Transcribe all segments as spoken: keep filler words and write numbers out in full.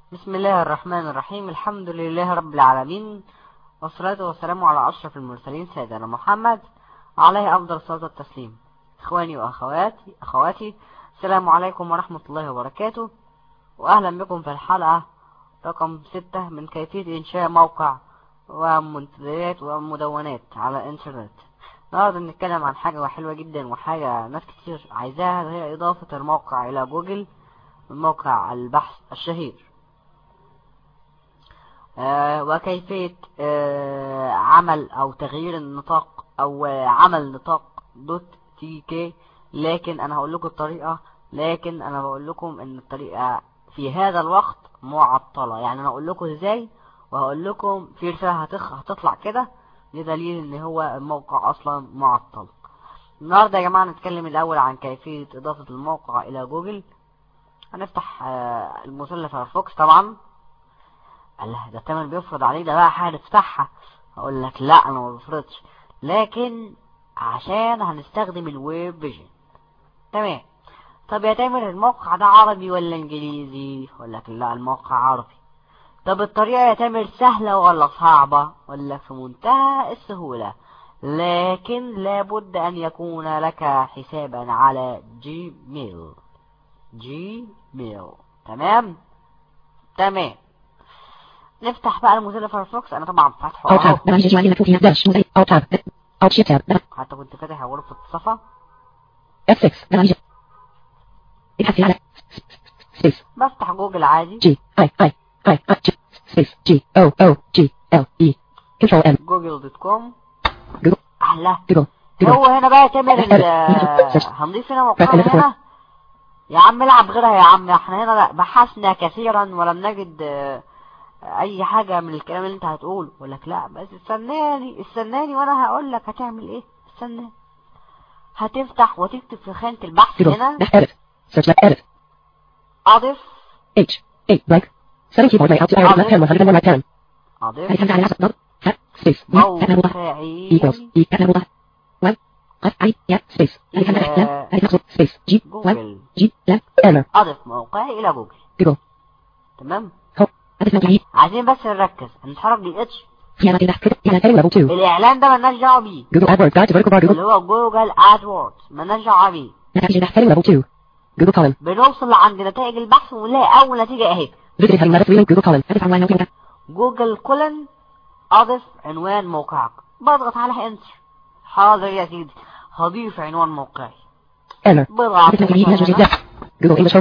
بسم الله الرحمن الرحيم. الحمد لله رب العالمين، والصلاة والسلام على أشرف المرسلين سيدنا محمد عليه أفضل الصلاة والتسليم. إخواني وأخواتي أخواتي السلام عليكم ورحمة الله وبركاته، وأهلا بكم في الحلقة رقم ستة من كيفية إنشاء موقع ومنتديات ومدونات على الإنترنت. النهارده بنتكلم عن حاجة حلوة جدا وحاجة ناس كتير عايزاها، هي إضافة الموقع إلى جوجل من موقع البحث الشهير. آه وكيفية آه عمل او تغيير النطاق او آه عمل نطاق دوت تي كي. لكن انا هقول لكم الطريقة، لكن انا بقول لكم ان الطريقة في هذا الوقت معطلة. يعني انا هقول لكم ازاي، وهقول لكم في رسالة هتخ... هتطلع كده لدليل ان هو الموقع اصلا معطل. النهاردة يا جماعة نتكلم الاول عن كيفية اضافة الموقع الى جوجل. هنفتح آه الموزيلا فايرفوكس. طبعا الله، ده تامر بيفرض عليك ده بقى حاجة تفتحها. اقول لك لا، انا ما بفرضش، لكن عشان هنستخدم الويب فيجن. تمام. طب يا تامر الموقع ده عربي ولا انجليزي؟ اقول لك لا، الموقع عربي. طب الطريقة يا تامر سهلة ولا صعبة؟ اقول لك في منتهى السهولة، لكن لابد ان يكون لك حسابا على جيميل. جيميل. تمام تمام. نفتح بقى الموزيلا فايرفوكس. انا طبعا فاتحه اهو، حتى كنت فاتح غرفة الصفا. بفتح جوجل عادي، جي اي اي اي سبيس جي او او جي ال اي كنترول ام جوجل دوت كوم. جوجل احلى. جوجل هو هنا بقى تامر هنضيف هنا موقعنا هنا. يا عم العب غيرها يا عم، احنا هنا بحثنا كثيرا ولم نجد اي حاجة من الكلام اللي انت هتقوله. اقول لك لا بس استناني استناني وانا هقول لك هتعمل ايه. استنى. هتفتح وتكتب في خانة البحث هنا اضف H eight blank setting keyboard layout to arrow left hand one hundred and one right hand اضف هل على حسب ها space موقعي equals e كتب one I yeah space إلى space G one جوجل. G لا error اضف موقعي الى جوجل. جوجل تمام. هو أضف موقعي. عايزين بس نركز، هنتحرك بالاتش. هنا كده كده هنا تاني level two الاعلان ده مالناش دعوه بيه. Google AdWords guide to vertical bar اللي Google هو جوجل ادوردز مالناش دعوه بيه. نتائج تاني level two Google column بنوصل عند نتائج البحث ونلاقي اول نتيجه اهي. visited heading letter three link Google column أضف عنوان موقعك جوجل كولن اضف عنوان موقعك. بضغط على انتر. حاضر يا سيدي، هضيف عنوان موقعي. error بضغط أضف موقعي Google English home.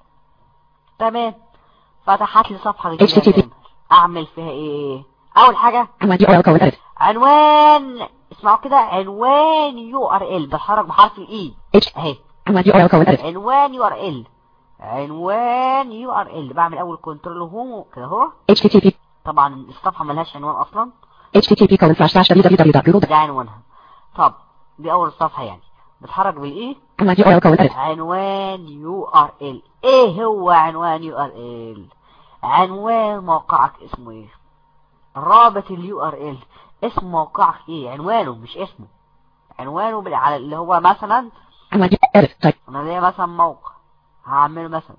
تمام. فتحت لي صفحه إتش تي تي بي. جديده. اعمل فيها ايه؟ اول حاجه عنوان يو ار ال colon edit عنوان، اسمعوا كده، عنوان يو ار ال بتحرك بحرف الاي H اهي. عنوان يو ار ال colon edit عنوان يو ار ال عنوان يو ار ال بعمل اول كنترول هوم كده اهو. إتش تي تي بي طبعا الصفحه ملهاش عنوان اصلا. إتش تي تي بي colon slash slash www dot google ده عنوانها. طب دي اول صفحه يعني بتحرك بالاي. عنوان يو ار ال colon edit عنوان يو ار ال. ايه هو عنوان يو ار ال؟ عنوان موقعك اسمه ايه؟ رابط اليو ار ال اسم موقعك ايه؟ عنوانه مش اسمه، عنوانه بال... على اللي هو مثلا عنوان edit type انا ليا مثلا موقع هعمله مثلا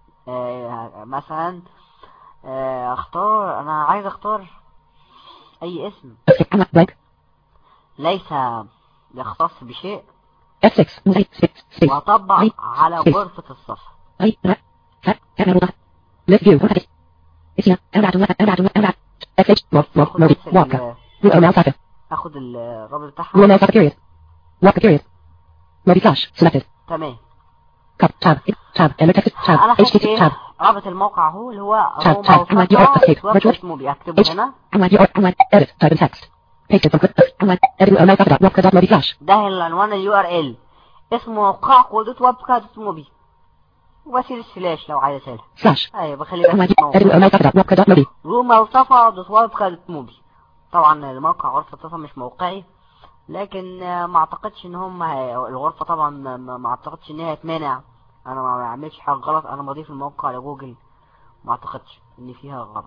آه مثلا آه اختار، انا عايز اختار اي اسم عنوان blank ليس يختص بشيء إف سكس six وهطبع على غرفة الصفحة. أي لا ها كاميرا وضع left view وضع اسمها أبعد وضع أبعد وضع أبعد إف اتش مو مو مو واقع Google mouse icon اخد الرابط بتاعها. Google mouse icon period walk period Modi flash selected تمام. tab tab tab and text tab انا H T T خدت tab رابط الموقع هو اللي هو tab روما tab عنوان يو ار escape وصفحة virtual اسمه بيكتبه هنا. عنوان يو ار عنوان edit type in text paste it from clip عنوان edit Google mouse icon walk dot Modi flash ده العنوان اليو ار ال اسم موقعك ودوت ويب دوت موبي وسيل السلاش لو عايز اسالها slash ايوه بخلي عنوان بس edit Google mouse icon walk dot Modi روما وصفحة دوت ويب دوت موبي. طبعا الموقع غرفة الصفحة مش موقعي، لكن ما اعتقدش ان هم الغرفة طبعا ما اعتقدش ان هي هتمانع. انا ما بعملش حاجة غلط، انا بضيف الموقع لجوجل، ما اعتقدش ان فيها غلط.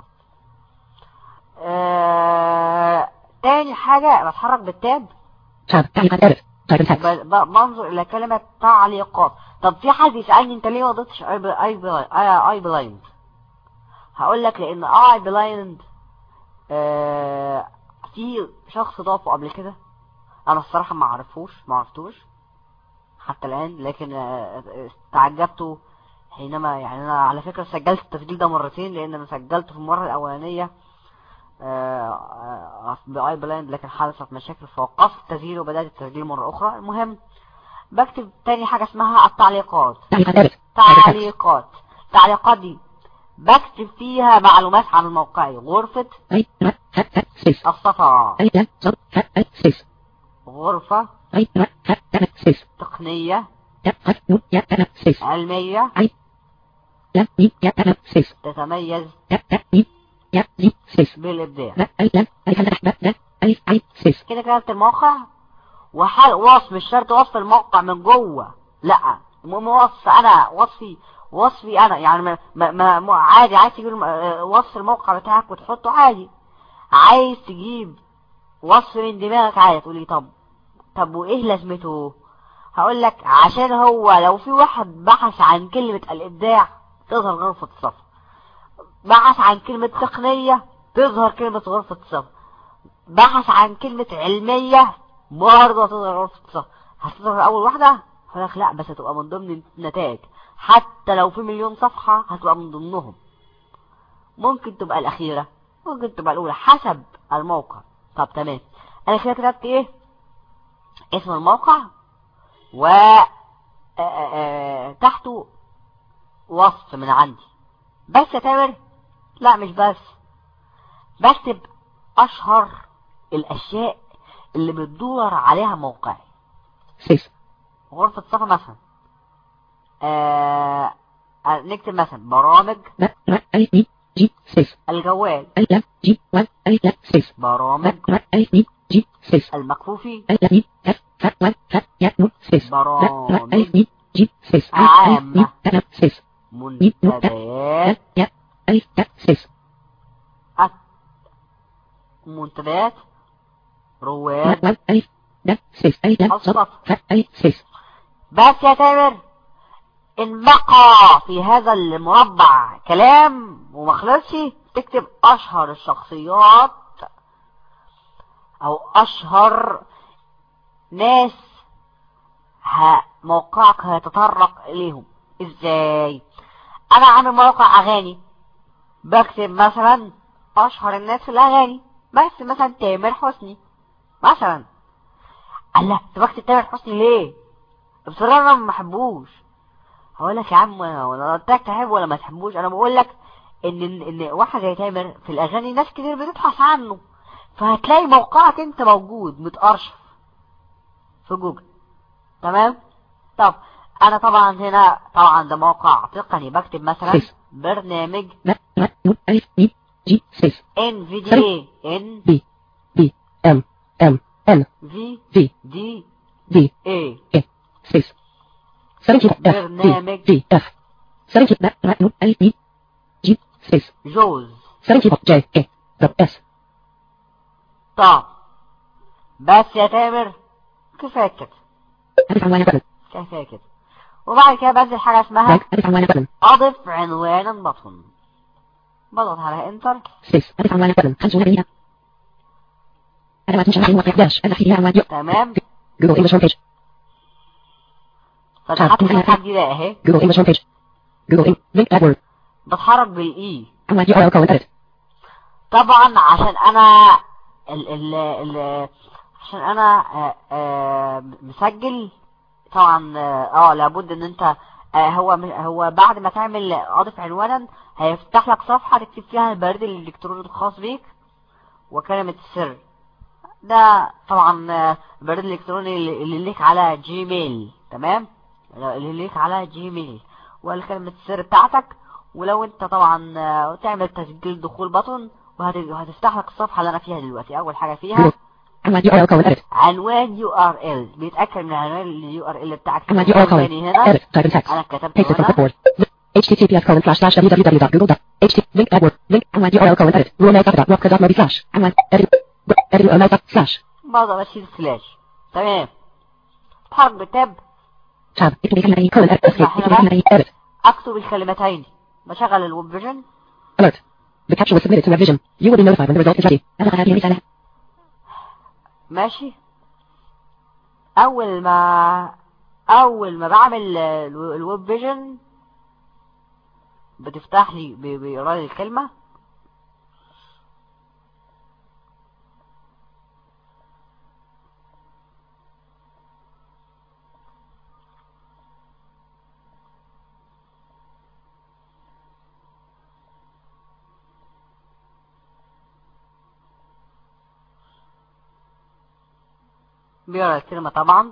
آه... تاني حاجة بتحرك بالتاب. tab تعليقات edit type in text بنظر الى كلمة تعليقات. طب في حد يسألني انت ليه ما ضفتش اي بلايند؟ هقول لك لان اي بلايند آه في شخص ضافه قبل كده، انا الصراحة ما عرفوش ما عرفتوش حتى الان، لكن آه تعجبته حينما يعني انا على فكرة سجلت التسجيل ده مرتين، لان انا سجلته في المرة الاولانية باي بلايند لكن حدثت مشاكل فوقفت التسجيل وبدأت التسجيل مرة اخرى. المهم بكتب تاني حاجة اسمها التعليقات. تعليقات تعليقات دي بكتب فيها معلومات عن الموقع، غرفة الصفا، غرفة تقنية علمية تتميز بالإبداع. كده كتبت الموقع وحال وصف، مش شرط وصف الموقع من جوه، لا المهم وصف انا وصفي وصفي انا يعني ما ما ما عادي عايز تجيب وصف الموقع بتاعك وتحطه عادي، عايز تجيب وصف من دماغك عادي تقولي طب طب وايه لازمته؟ هقول لك عشان هو لو في واحد بحث عن كلمة الابداع تظهر غرفة الصفا، بحث عن كلمة تقنية تظهر كلمة غرفة الصفا، بحث عن كلمة علمية برضه هتظهر غرفة الصفا. هتظهر اول واحدة هقولك لا بس هتبقى من ضمن النتائج، حتى لو في مليون صفحة هتبقى من ضمنهم، ممكن تبقى الاخيرة ممكن تبقى الاولى حسب الموقع. طب تمام، انا كده كتبت ايه؟ اسم الموقع و تحته وصف من عندي بس يا تامر. لا مش بس، بكتب اشهر الاشياء اللي بتدور عليها موقعي. غرفة صفا مثلا آه... نكتب مثلا برامج الجوال، برامج المكفوفي، برامج عامة، منتديات منتديات رواد الصف. بس يا تامر ان بقى في هذا المربع كلام ومخلصش تكتب اشهر الشخصيات او اشهر ناس موقعك هيتطرق اليهم. ازاي؟ انا عامل موقع اغاني بكتب مثلا اشهر الناس في الاغاني، بس مثلا تامر حسني مثلا. الله انت بكتب تامر حسني ليه؟ بصراحة انا ما بحبوش. هقول لك يا عم وانا قلت لك تحبه ولا ما تحبوش، انا بقول لك ان ان واحد زي تامر في الاغاني ناس كتير بتبحث عنه، فهتلاقي موقعك انت موجود متأرشف في جوجل. تمام. طب انا طبعا هنا طبعا ده موقع تقني بكتب مثلا برنامج ان في دي ان بي بي ام ام ان في في دي دي اي برنامج جوز. طب بس يا تامر كفاية كده كفاية كده. وبعد كده بنزل حاجة اسمها اضف عنوانا بطن، بضغط على انتر. تمام. فتحت صفحة جديدة اهي، بتحرك بالاي طبعا عشان انا ال ال ال عشان انا آآ آآ مسجل طبعا. اه لابد ان انت آه هو هو بعد ما تعمل اضف عنوانا هيفتح لك صفحة تكتب فيها البريد الالكتروني الخاص بيك وكلمة السر. ده طبعا البريد الالكتروني اللي ليك على جيميل. تمام، اللي ليك على جيميل والكلمة السر بتاعتك. ولو انت طبعا تعمل تسجيل دخول بطن وهتفتح لك الصفحة اللي انا فيها دلوقتي. اول حاجة فيها عنوان يو ار ال، بيتأكد من عنوان اليو ار ال بتاعك. عنوان يو ار ال هنا انا كتبت هنا https colon slash slash www.google.ht link edward link عنوان يو ار ال colon edit roommaker.webca.mobi slash عنوان edit edit slash برضه بشيل سلاش. تمام. اتحرك بالتاب تاب اكتب الكلمتين colon edit اكتب الكلمتين بشغل الويب فيجن Alert. The capture was submitted to Revision. You will be notified when the result is ready. أبغى هذه رسالة. ماشي. اول ما اول ما بعمل الويب فيجن بتفتح لي بيقرا لي الكلمه. بيقرا الكلمه طبعا.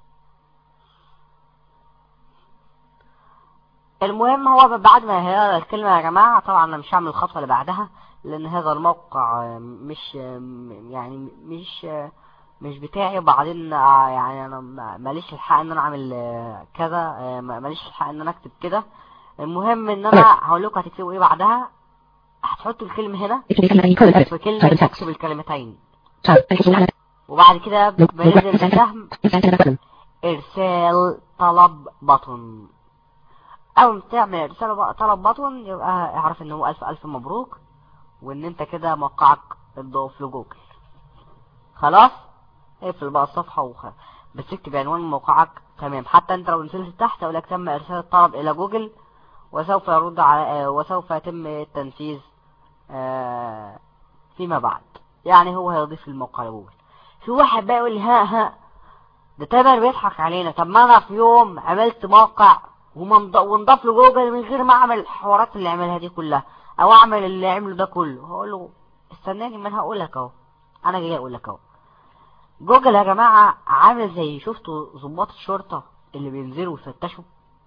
المهم هو بعد ما هيقرا الكلمه يا جماعه، طبعا انا مش هعمل الخطوه اللي بعدها لان هذا الموقع مش يعني مش مش بتاعي، وبعدين يعني انا ماليش الحق ان انا اعمل كذا، ماليش الحق ان انا اكتب كده. المهم ان انا هقول لكم هتكتبوا ايه بعدها. هتحطوا الكلمه هنا في كلمه تكتب الكلمتين، وبعد كده بننزل بالسهم ارسال طلب بطن. اول ما تعمل ارسال طلب بطن يبقى اعرف ان هو الف الف مبروك، وان انت كده موقعك اتضاف لجوجل. خلاص اقفل بقى الصفحه وخ... بس اكتب عنوان موقعك تمام. حتى انت لو نزلت تحت اقول لك تم ارسال الطلب الى جوجل وسوف يرد على وسوف يتم التنفيذ آه... فيما بعد. يعني هو هيضيف الموقع لجوجل. في واحد بقى يقول لي ها ها ده تامر بيضحك علينا. طب ما انا في يوم عملت موقع ونضاف لجوجل من غير ما اعمل الحوارات اللي عملها دي كلها او اعمل اللي عمله ده كله. هقول له استناني، ما انا هقول لك اهو، انا جاي اقول لك اهو. جوجل يا جماعه عامل زي شفتوا ضباط الشرطه اللي بينزلوا يفتشوا،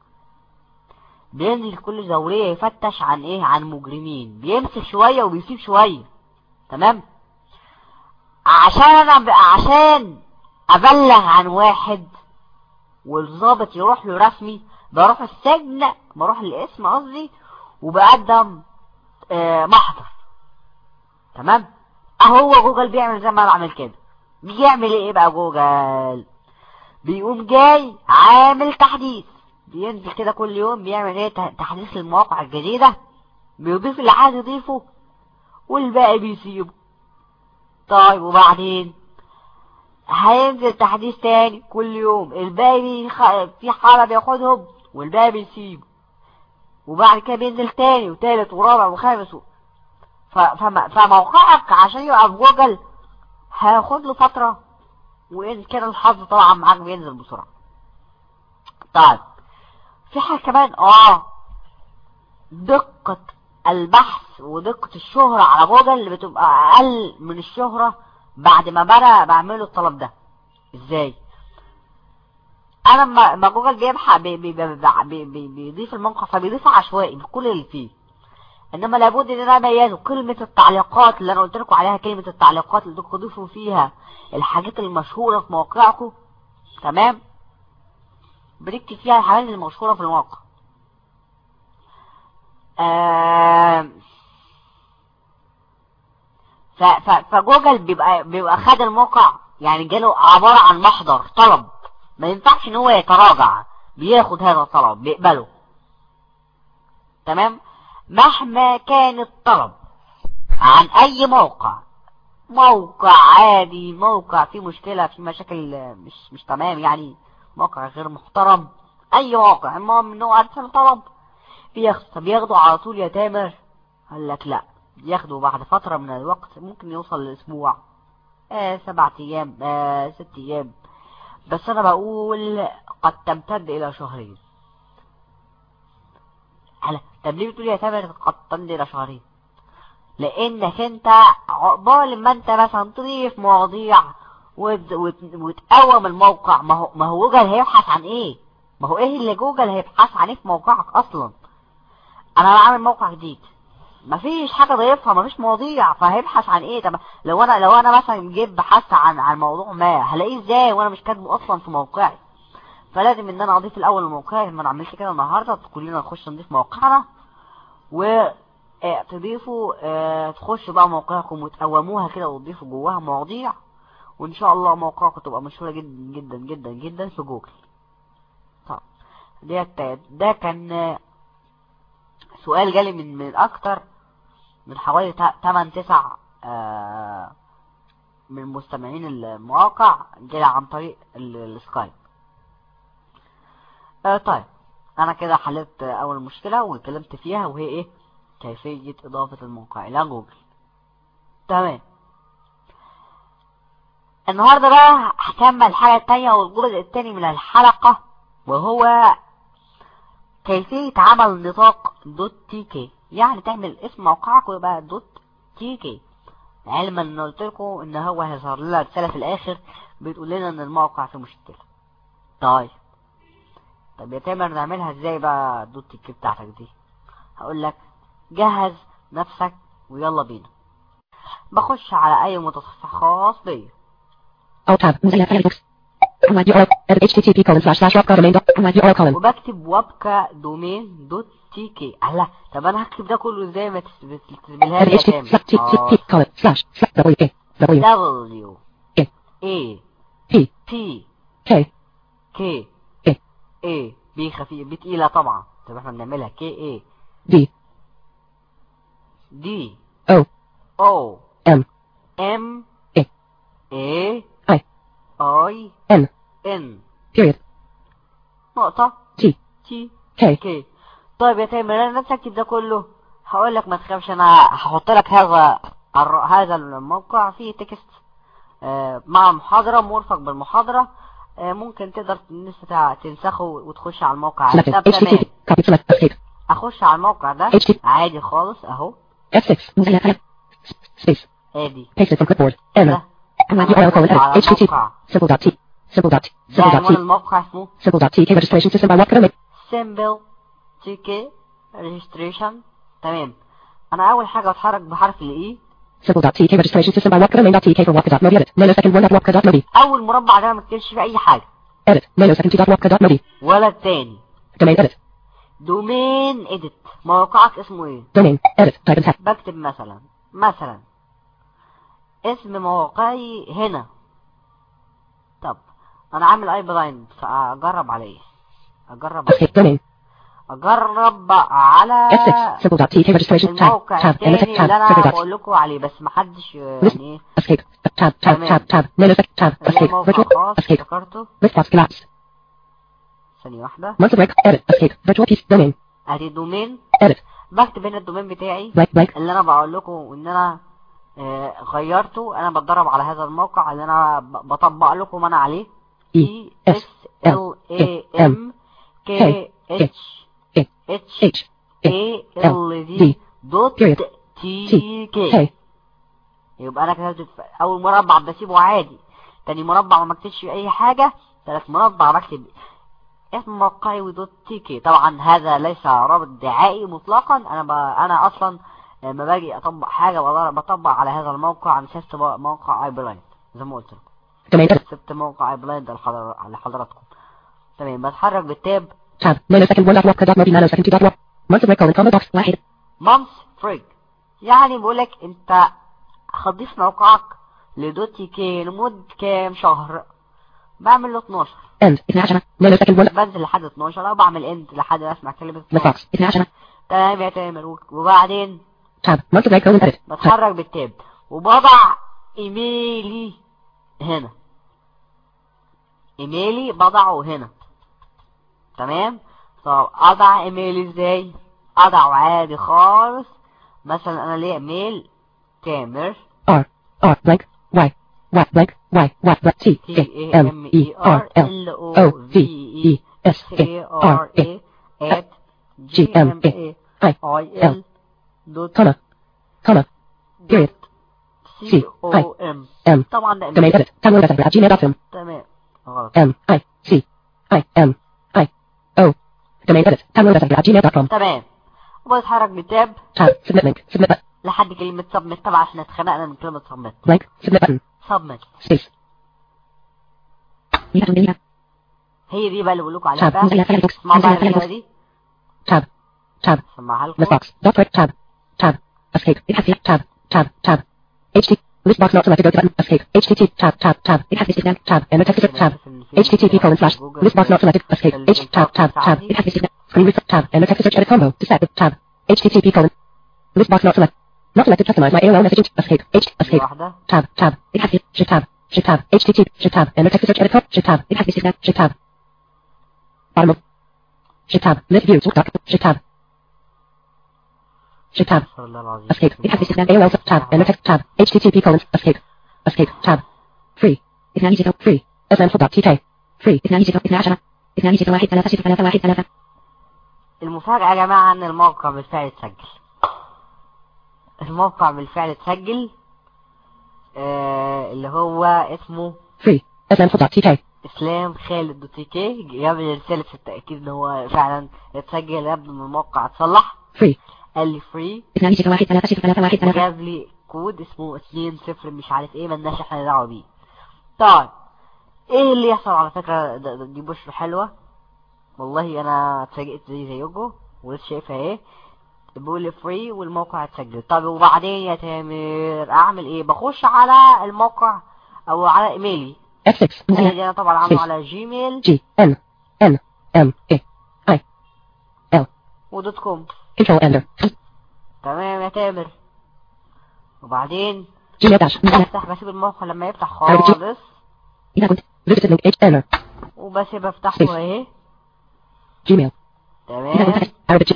بينزل كل دوريه يفتش عن ايه؟ عن مجرمين، بيمسك شويه وبيسيب شويه. تمام؟ عشان انا عشان ابلغ عن واحد والضابط يروح له رسمي، بروح السجن، بروح الاسم قصدي، وبقدم آه محضر. تمام؟ اهو جوجل بيعمل زي ما انا بعمل كده. بيعمل ايه بقى جوجل؟ بيقوم جاي عامل تحديث، بينزل كده كل يوم بيعمل ايه؟ تحديث للمواقع الجديدة، بيضيف اللي عايز يضيفه والباقي بيسيبه. طيب وبعدين هينزل تحديث تاني كل يوم، الباقي في حالة بياخدهم والباقي بيسيبه، وبعد كده بينزل تاني وتالت ورابع وخامس و... ف... فم... فموقعك عشان يبقى في جوجل هياخد له فترة، وإن كان الحظ طبعا معاك بينزل بسرعة. طيب في حاجة كمان، اه دقة البحث ودقة الشهرة على جوجل بتبقى أقل من الشهرة بعد ما بقى بعمله الطلب ده. ازاي؟ انا ما جوجل بيبحث بي بي بي بي بيضيف الموقع فبيضيف عشوائي بكل اللي فيه، انما لابد ان انا اميزه. كلمة التعليقات اللي انا قلت لكم عليها، كلمة التعليقات اللي تضيفوا فيها الحاجات المشهورة في مواقعكم، تمام؟ بنكتب فيها الحاجات المشهورة في الموقع. آه ف ف فجوجل بيبقى بيبقى خد الموقع، يعني جاله عبارة عن محضر طلب، ما ينفعش ان هو يتراجع، بياخد هذا الطلب بيقبله. تمام؟ مهما كان الطلب عن اي موقع، موقع عادي، موقع فيه مشكلة، فيه مشاكل مش مش تمام، يعني موقع غير محترم، اي موقع المهم ان هو ارسل طلب بياخد. طب ياخده على طول يا تامر؟ قال لك لا، ياخده بعد فترة من الوقت، ممكن يوصل لاسبوع، آه سبعة ايام، آه ست ايام، بس انا بقول قد تمتد الى شهرين. على طب ليه بتقول يا تامر قد تمتد الى شهرين؟ لانك انت عقبال ما انت مثلا تضيف مواضيع وت... وت... وتقوم الموقع، ما هو ما هو جوجل هيبحث عن ايه؟ ما هو ايه اللي جوجل هيبحث عن ايه في موقعك اصلا؟ انا بعمل موقع جديد مفيش حاجه ضايفها، مفيش مواضيع، فهيبحث عن ايه؟ طب لو انا لو انا مثلا جيت بحثت عن عن موضوع ما، هلاقيه ازاي وانا مش كاتبه اصلا في موقعي؟ فلازم ان انا اضيف الاول لموقعي. ما انا عملت كده النهارده، كلنا نخش نضيف موقعنا وتضيفوا اه تخشوا بقى موقعكم وتقوموها كده وتضيفوا جواها مواضيع، وان شاء الله موقعكم تبقى مشهوره جدا جدا جدا جدا في جوجل. طب ده ده كان سؤال جالي من من اكتر من حوالي تمن تسع آه من مستمعين المواقع جاي عن طريق السكايب. آه طيب انا كده حلت اول مشكلة واتكلمت فيها، وهي ايه؟ كيفية اضافة الموقع الى جوجل. تمام. النهاردة بقى هكمل الحاجة التانية والجزء التاني من الحلقة، وهو كيفية عمل نطاق دوت تي كي. يعني تعمل اسم موقعك ويبقى دوت تي كي، علما ان قلت لكم ان هو هيظهر لنا رسالة في الاخر بتقول لنا ان الموقع فيه مشكلة. طيب طب يا تامر نعملها ازاي بقى دوت تي كي بتاعتك دي؟ هقول لك جهز نفسك ويلا بينا. بخش على اي متصفح خاص بيا. وبكتب وبكا دومين دوت تي كي. الله، طب انا هكتب ده كله ازاي؟ ما تسيبلها لي يا تامر. W A P K K A B خفيف، B تقيلة طبعا. طب احنا بنعملها K A D D O O M M A A I I N N period نقطة T T K. K. طيب يا تامر انا نفسي اكتب ده كله. هقول لك ما تخافش، انا هحط لك هذا هذا الموقع فيه تكست آه مع المحاضرة، مرفق بالمحاضرة. آه ممكن تقدر تنسخه وتخش على الموقع. طب تمام، اخش على الموقع ده عادي خالص اهو. F six space ادي paste it from clipboard N H T T simple dot T simple dot T simple dot T الموقع اسمه simple dot T K registration system by what can I make simple تي كي registration. تمام. انا اول حاجة اتحرك بحرف الاي. simple dot T K registration system by what can I make dot T K for what dot modi edit nanosecond one dot what dot modi. اول مربع ده ما تكتبش فيه اي حاجة. edit nanosecond two dot what dot modi ولا التاني. domain edit دومين اديت. موقعك اسمه ايه؟ domain edit type in text. بكتب مثلا مثلا اسم موقعي هنا. طب انا عامل اي بلايند فاجرب عليه. اجرب عليه. domain اجرب على F six simple dot T K registration tab الموقع tab التاني tab اللي انا tab بقول لكم عليه، بس محدش يعني ايه. escape tab tab tab tab nanosecond tab escape virtual escape افتكرته. list box collapse ثانية واحدة. month of break edit escape virtual piece domain ادي دومين edit بكتب هنا الدومين بتاعي blank blank اللي انا بقول لكم ان انا آه غيرته. انا بتدرب على هذا الموقع اللي انا بطبق لكم انا عليه. E S L A M K H H A L D دوت تي كي. يبقى انا كتبت اول مربع بسيبه عادي، تاني مربع ما بكتبش اي حاجة، ثالث مربع بكتب اسم موقعي ودوت تي كي. طبعا هذا ليس رابط دعائي مطلقا. انا ب... انا اصلا لما باجي اطبق حاجة بطبق على هذا الموقع. انا سبت موقع اي بلايند زي ما قلت لكم، سبت موقع اي بلايند لحضراتكم. تمام. بتحرك بالتاب tab nanosecond one dot what dot modi nanosecond two dot what month of break colon comma box واحد month break. يعني بقولك انت هتضيف موقعك لدوت تي كي لمدة كام شهر. بعمل له اتناشر end اثنا عشر nanosecond one بنزل لحد اتناشر او بعمل end لحد ما اسمع كلمة اتناشر اثنا عشر. تمام يا تامر. وبعدين tab month of break colon edit بتحرك بالتاب وبضع ايميلي هنا. ايميلي بضعه هنا. تمام. طب اضع ايميلي ازاي؟ اضعه عادي خالص. مثلا انا ليا ايميل تامر R R blank Y Y blank Y Y blank T A M E R L O V E S A R A at G M A I L دوت comma comma period C O M. M طبعا ده domain edit download data at gmail dot com. تمام. غلط. M I C I M I O domain edit download data at gmail dot com. تمام. وبتحرك بالتاب tab submit link submit button لحد كلمة submit. طبعا احنا اتخنقنا من كلمة submit. blank submit button submit space هي دي بقى اللي بقول لكم عليها بقى. tab اسمعوا بقى الكلمة دي. tab tab اسمعها لكم. list box dot break tab tab escape it has tab tab tab H T list box not selected go to button escape H T T tab tab tab it has this tab and text tab H T T P colon slash list box not selected escape H tab tab tab it has this screen reset tab and text search edit combo to set tab H T T P colon list box not select Not selected. Customize my A O L messaging. Escape. H. دي Escape. واحدة. Tab. Tab. It has Shift tab. Shift tab. H T T. Shift tab. Enter text to search edit. Shift tab. It has this Shift tab. Bottom of. Shift tab. List view. Doc. Shift tab. Shift tab. استغفر الله العظيم. Escape. It has this A O L tab. Enter text tab. H T T P colon. Escape. Escape. Tab. Free. اثنان صفر. Free. اسلام فضل تي كي. Free. اثنان صفر. اثنان عشر. اثنان صفر واحد ثلاثة صفر ثلاثة واحد ثلاثة. المفاجأة يا جماعة ان الموقع بالفعل اتسجل. الموقع بالفعل اتسجل. آه اللي هو اسمه Free. اسلام فضل تي كي. اسلام خالد دوت تي كي. جاب لي رسالة في التأكيد ان هو فعلا اتسجل. يبدو ان الموقع اتصلح. Free. قال لي فري. اثنان صفر واحد ثلاثة صفر ثلاثة واحد ثلاثة. جاب لي كود اسمه اتنين صفر مش عارف ايه ملناش احنا دعوة بيه. طيب ايه اللي يحصل؟ على فكرة دي بشرة حلوة والله. انا اتفاجئت زي زيكم ولسه شايفها ايه. بيقول لي فري والموقع اتسجل. طب وبعدين يا تامر اعمل ايه؟ بخش على الموقع او على ايميلي. إف ستة. انا طبعا عامله على جيميل. جي ان ان ام اي اي ال ودوت كوم. كنترول اندر. تمام يا تامر. وبعدين جيميل داش. بفتح بسيب الموقع لما يفتح خالص. إذا كنت visited link H enter. وبسيب افتحه اهي. جيميل. تمام. Arabic.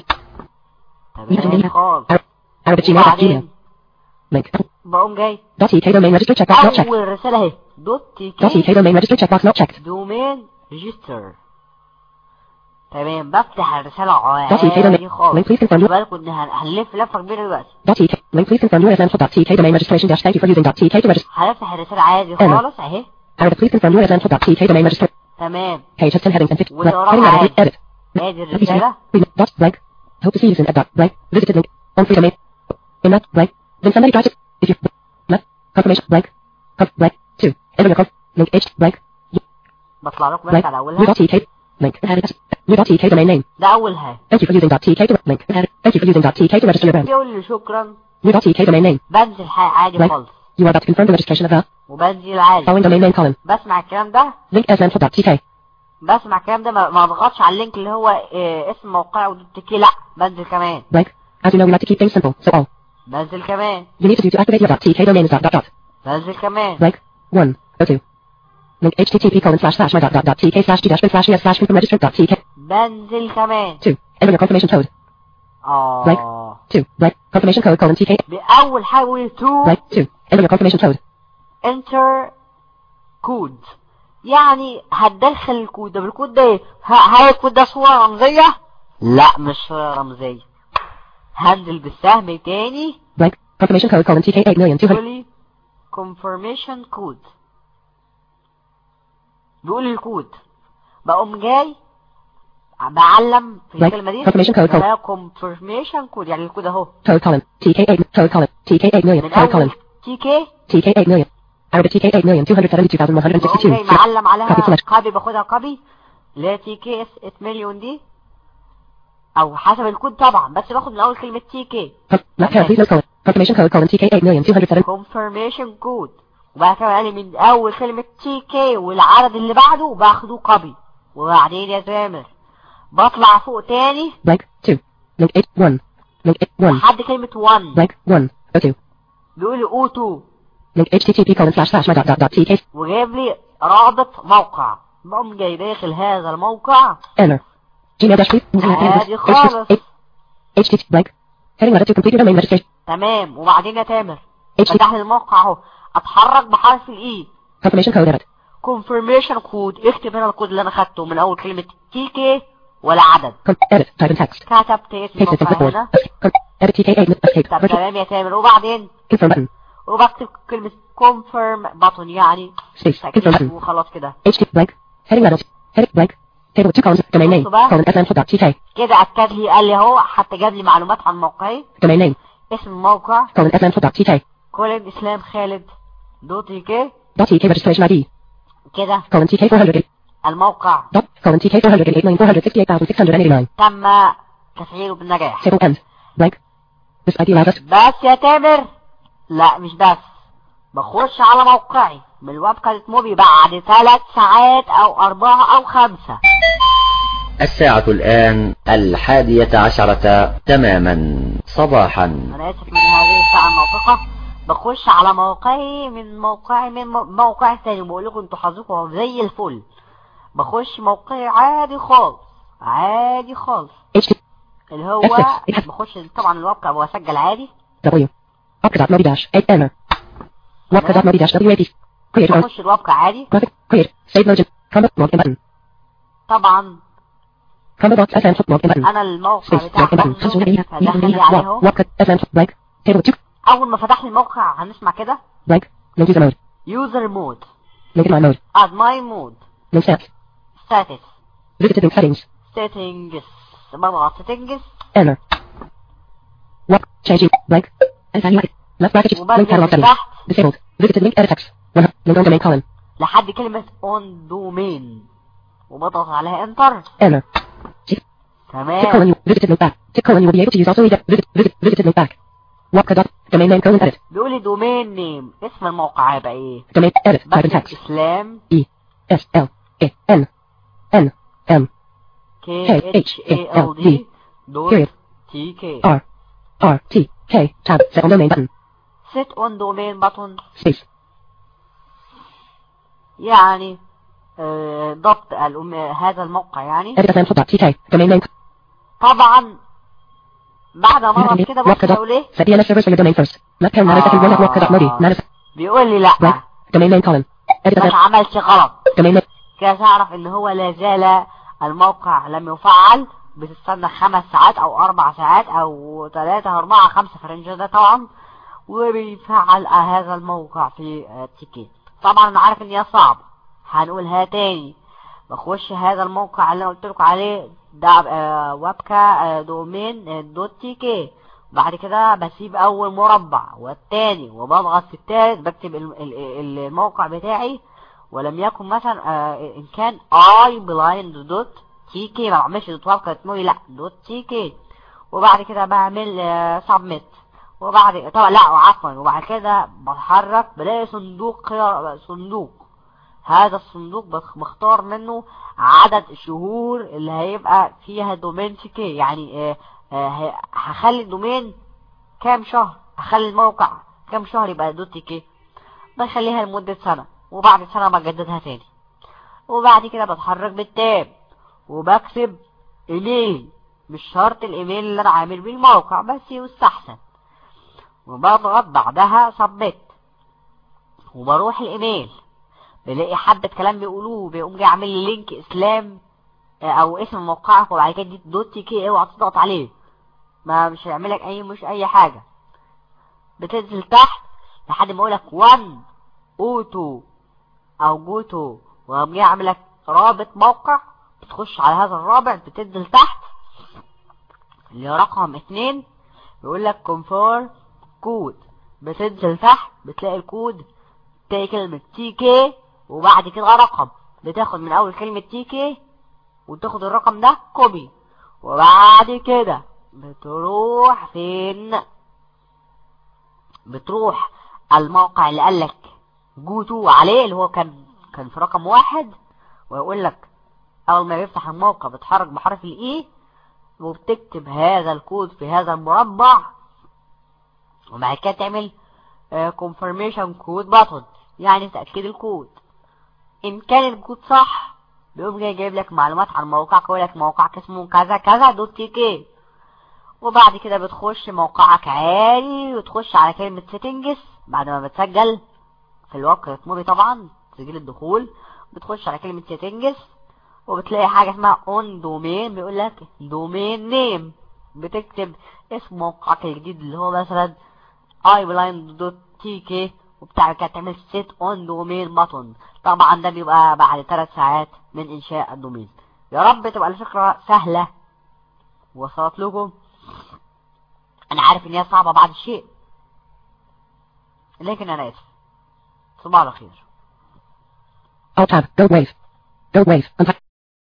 تمام خالص. Arabic Gmail. Gmail. Link. بقوم جاي. Dot E K domain register checkbox not checked. أول رسالة اهي. دوت تي Dot E K كي. domain register checkbox not checked. دومين ريجستر. تمام بفتح الرسالة Dot E K عادي domain. خالص. Link please confirm. بالكم ان هنلف لفة كبيرة دلوقتي. Dot E K. Link please confirm your info. Dot E K domain registration dash. Thank you for using dot E K to register. هنفتح الرسالة عادي خالص اهي. Arabic please confirm your info. Dot E K domain register. تمام. Page has ten headings and fifty. واللي Heading وراها level. عادي. Edit. ادي الرسالة. Dot blank. Hope to see you soon at dot blank. Visited link. On free domain. In that blank. Then somebody tries it. If you left. Confirmation blank. Conf blank. Two. Enter your conf. Link H blank. بطلع لكم بس Blank. على New اولها. dot E K. Link. New dot E K domain name. ده اولها. Thank you for using dot E K to link. Thank you for using dot E K to register your brand. بيقول لي شكرا. New dot E K domain name. بنزل عادي Blank. خالص. You are about to confirm the registration of the وبنزل عادي. following domain name column. بسمع الكلام ده. Link S N for dot T K. بسمع الكلام ده ما ما بضغطش على اللينك اللي هو اه اسم موقعي ودوت كي. لا بنزل كمان. Blank. As you know we like to keep things simple, so all. بنزل كمان. You need to do to activate your dot T K domain is dot dot dot. بنزل كمان. Blank. one. oh two. Link H T T P colon slash slash my dot dot dot T K slash G dash bin slash ES slash confirm registered dot T K. بنزل كمان. two. Enter your confirmation code. اه. Blank. two. Blank. Confirmation code colon T K. بأول حاجة بقول تو. Blank. two. Enter your confirmation code. enter code. يعني هتدخل الكود ده. بالكود ده ايه؟ هل الكود ده صورة رمزية؟ لا مش صورة رمزية. هنزل بالسهم تاني. Blank. Confirmation code colon T K eight million two hundred. بيقول لي confirmation code. بيقول لي الكود. بقوم جاي بعلم في الكلمة دي. confirmation code colon. confirmation code يعني الكود اهو. Code colon T K eight. Code colon T K eight million. من Code colon أول تي كي. T K eight million. Arabic T K eight million two hundred seventy-two thousand one hundred sixty-two. بقوم جاي معلم عليها Copy select. كوبي. باخدها كوبي. اللي هي تي كي ثمانية مليون دي. او حسب الكود طبعا بس باخد من اول كلمة تي كي. Left hand please no colon. Confirmation code colon T K eight million two hundred seven. confirmation code. وبعد كده قال لي من اول كلمة تي كي والعدد اللي بعده باخده كوبي. وبعدين يا تامر بطلع فوق تاني. Blank two. Link eight one. Link eight one. لحد كلمة واحد. Blank one. oh two. بيقول لي او اتنين. Link H T T P colon slash slash my dot dot dot T K. وجايب لي رابط موقع. بقوم جاي داخل هذا الموقع. Enter. Gmail dash please. عادي خالص. H T T blank. Heading letter to complete your domain registration. تمام. وبعدين يا تامر H T T. فتح لي الموقع اهو. اتحرك بحرف الاي. Confirmation code edit. confirmation code. اكتب هنا الكود اللي انا خدته من اول كلمة تي كي ولا عدد. Com- edit. Type in text. كتبت اسم Paste it in الموقع clipboard. هنا. Com- edit T K eight. Escape. طب Virtual. تمام يا تامر. وبعدين Confirm button. وبكتب كلمة confirm button يعني Space. Confirm تأكيد. button. وخلاص كده. H T blank. Heading levels. Heading blank. Table with two columns. Domain name. Colon S N for dot T K. كده اكد لي. قال لي اهو حتى جاب لي معلومات عن موقعي. Domain name. اسم الموقع Colon S N for dot T K. كولن اسلام خالد دوت تي كي. Dot T K registration I D. كده Colon T K four hundred eight. الموقع Dot. Colon T K four hundred eight million four hundred sixty-eight thousand six hundred eighty-nine. تم تفعيله بالنجاح. Table end. Blank. This I D allows us. بس يا تامر لا مش بس. بخش على موقعي بالويب كارت موبي بعد ثلاث ساعات او اربعة او خمسة. الساعة الآن الحادية عشرة تماما صباحا. أنا آسف من هذه الساعة الناطقة. بخش على موقعي من موقعي من موقع ثاني وبقول لكم انتوا حظكم زي الفل. بخش موقعي عادي خالص عادي خالص اللي هو بخش طبعا الواقع واسجل عادي. W Opera.mobi dash eight enter Opera.mobi dash W A P create بخش الواقع عادي. create save login combo login button طبعا combo box S M login button انا الموقع بتاعي فدخل لي عليه S M blank table two. اول ما فتح لي الموقع هنسمع كده blank no user mode user mode login my mode add my mode no stats status visited in settings settings بضغط settings enter what changing blank and left bracket link catalog settings disabled visited link edit text one link on domain column لحد كلمة on domain وبضغط عليها enter enter تمام. tick colon visited link back tick colon you will be able to use also visit visit visited link back Wapka dot domain name colon edit بيقول لي domain name اسم الموقع هيبقى ايه؟ domain edit type in text اسلام E S L A N N M K H A L D dot T K R R T K tab set on domain button set on domain button space يعني آه ضبط الأم... هذا الموقع يعني edit اسلام dot T K domain name طبعا بعد ما اعرف كده بص هقول ايه set D N S servers for your domain first left hand manage second one at Wapka dot modi بيقول لي لا domain name column edit ما عملش غلط domain name كده تعرف ان هو لا زال الموقع لم يفعل. بتستنى خمس ساعات او اربع ساعات او ثلاثة اربعة خمسة في الرينج ده طبعا وبيفعل هذا الموقع في التيكيت. طبعا انا عارف ان هي صعب هنقولها تاني. بخش هذا الموقع اللي قلت لكم عليه ده وابكا دومين دوت تي كي بعد كده بسيب اول مربع والتاني وبضغط في التالت بكتب الموقع بتاعي ولم يكن مثلا ان كان اي بلايند دوت تي كي ما بعملش دوت وابكا اسمه لا دوت تي كي وبعد كده بعمل سبميت وبعد طبعا لا عفوا وبعد كده بتحرك بلاقي صندوق صندوق هذا الصندوق بختار منه عدد الشهور اللي هيبقى فيها دومين تي كي يعني آه آه هخلي الدومين كام شهر هخلي الموقع كام شهر يبقى دوت تي كي بخليها لمدة سنة وبعد سنة بجددها تاني وبعد كده بتحرك بالتاب وبكتب ايميل مش شرط الايميل اللي انا عامل بيه الموقع بس يستحسن وبضغط بعدها سبميت وبروح الايميل بلاقي حبة كلام بيقولوه بيقوم جاي عامل لي لينك اسلام او اسم موقعك وبعد كده دي دوت تي كي اوعى تضغط عليه ما مش هيعملك اي مش اي حاجة. بتنزل تحت لحد ما يقولك وان اوتو او جوتو وقام جاي عامل لك رابط موقع بتخش على هذا الرابط بتنزل تحت اللي رقم اتنين بيقول لك كونفيرم كود بتنزل تحت بتلاقي الكود تلاقي كلمة تي كي وبعد كده رقم بتاخد من اول كلمة تي كي وتاخد الرقم ده كوبي وبعد كده بتروح فين بتروح الموقع اللي قالك جوتو عليه اللي هو كان كان في رقم واحد ويقول لك اول ما يفتح الموقع بتحرك بحرف الاي وبتكتب هذا الكود في هذا المربع وبعد كده تعمل confirmation code button يعني تأكد الكود. ان كان الكود صح بيقوم جاي جايب لك معلومات عن موقعك ويقول لك موقعك اسمه كذا كذا دوت تي كي وبعد كده بتخش موقعك عادي وتخش على كلمة settings بعد ما بتسجل في الواقع اسمه طبعا تسجيل الدخول بتخش على كلمة settings وبتلاقي حاجة اسمها on domain بيقول لك domain name بتكتب اسم موقعك الجديد اللي هو مثلا iBlind دوت تي كي وبتاع كده تعمل set on domain button. طبعا ده بيبقى بعد ثلاث ساعات من انشاء الدومين. يا رب تبقى الفكرة سهلة وصلت لكم. انا عارف ان هي صعبة بعض الشيء لكن انا اسف. صباح الخير. Alt tab go wave go wave